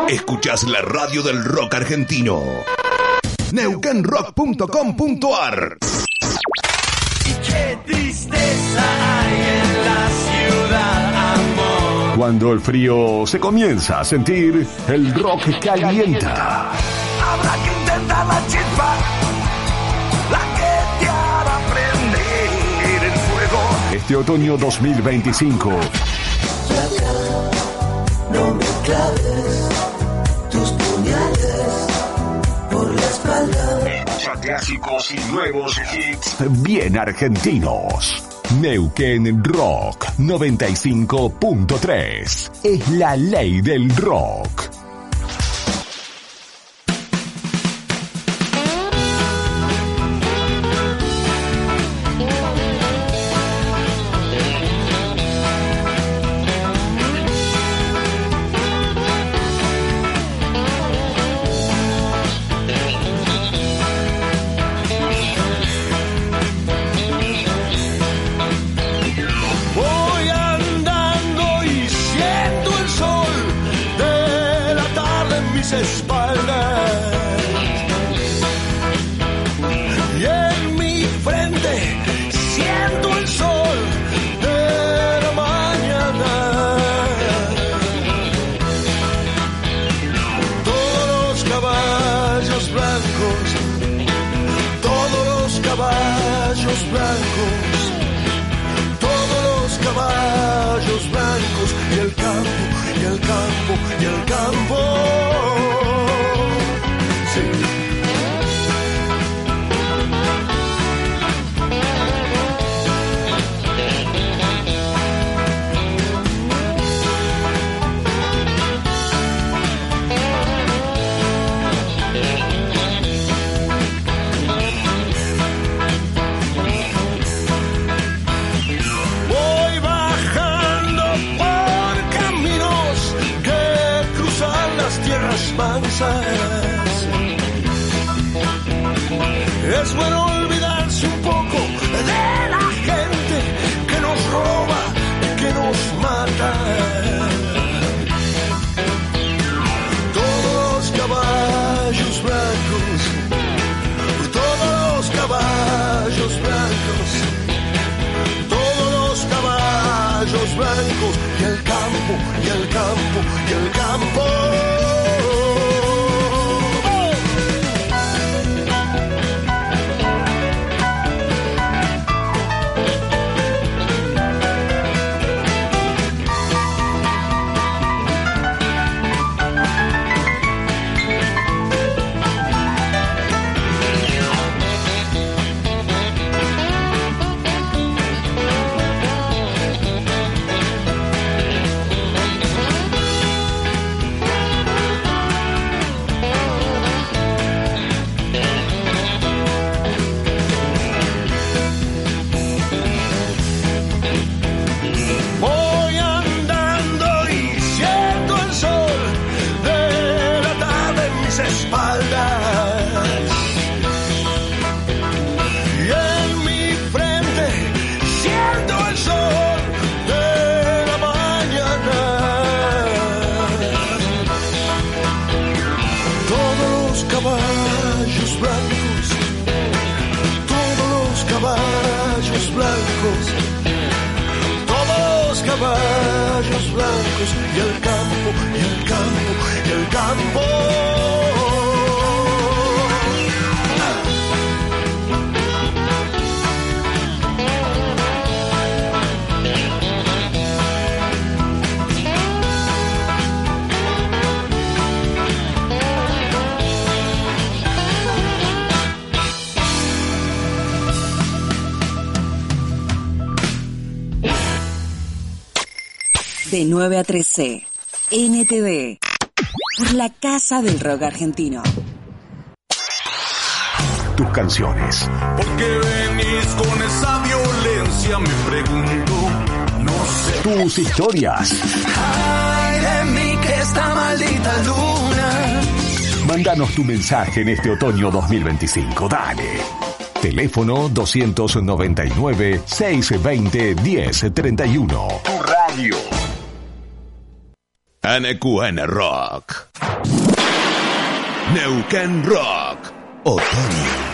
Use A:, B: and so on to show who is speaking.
A: Escuchás la radio del rock argentino. Neuquenrock.com.ar.
B: Y qué tristeza hay en la ciudad, amor.
C: Cuando el frío se comienza a sentir, el rock calienta.
B: Habrá que intentar la chispa, la que te hará prender el fuego.
C: Este otoño 2025.
D: No me claves tus puñales por la espalda.
C: Escucha clásicos y nuevos hits bien argentinos. Neuquén Rock 95.3 es la ley del rock.
B: Es bueno olvidarse un poco de la gente que nos roba, que nos mata. Todos los caballos blancos, todos los caballos blancos, todos los caballos blancos, y el campo, y el campo, y el campo. Caballos blancos, y el campo, y el campo, y el campo.
E: De 9 a 13, NTV, por la Casa del Rock Argentino.
C: Tus canciones.
B: ¿Por qué venís con esa violencia? Me pregunto, no sé.
C: Tus historias.
B: Ay de mí que esta maldita luna.
C: Mándanos tu mensaje en este otoño 2025, dale. Teléfono 299-620-1031.
A: NQN Rock. Neuquén Rock. Otoño.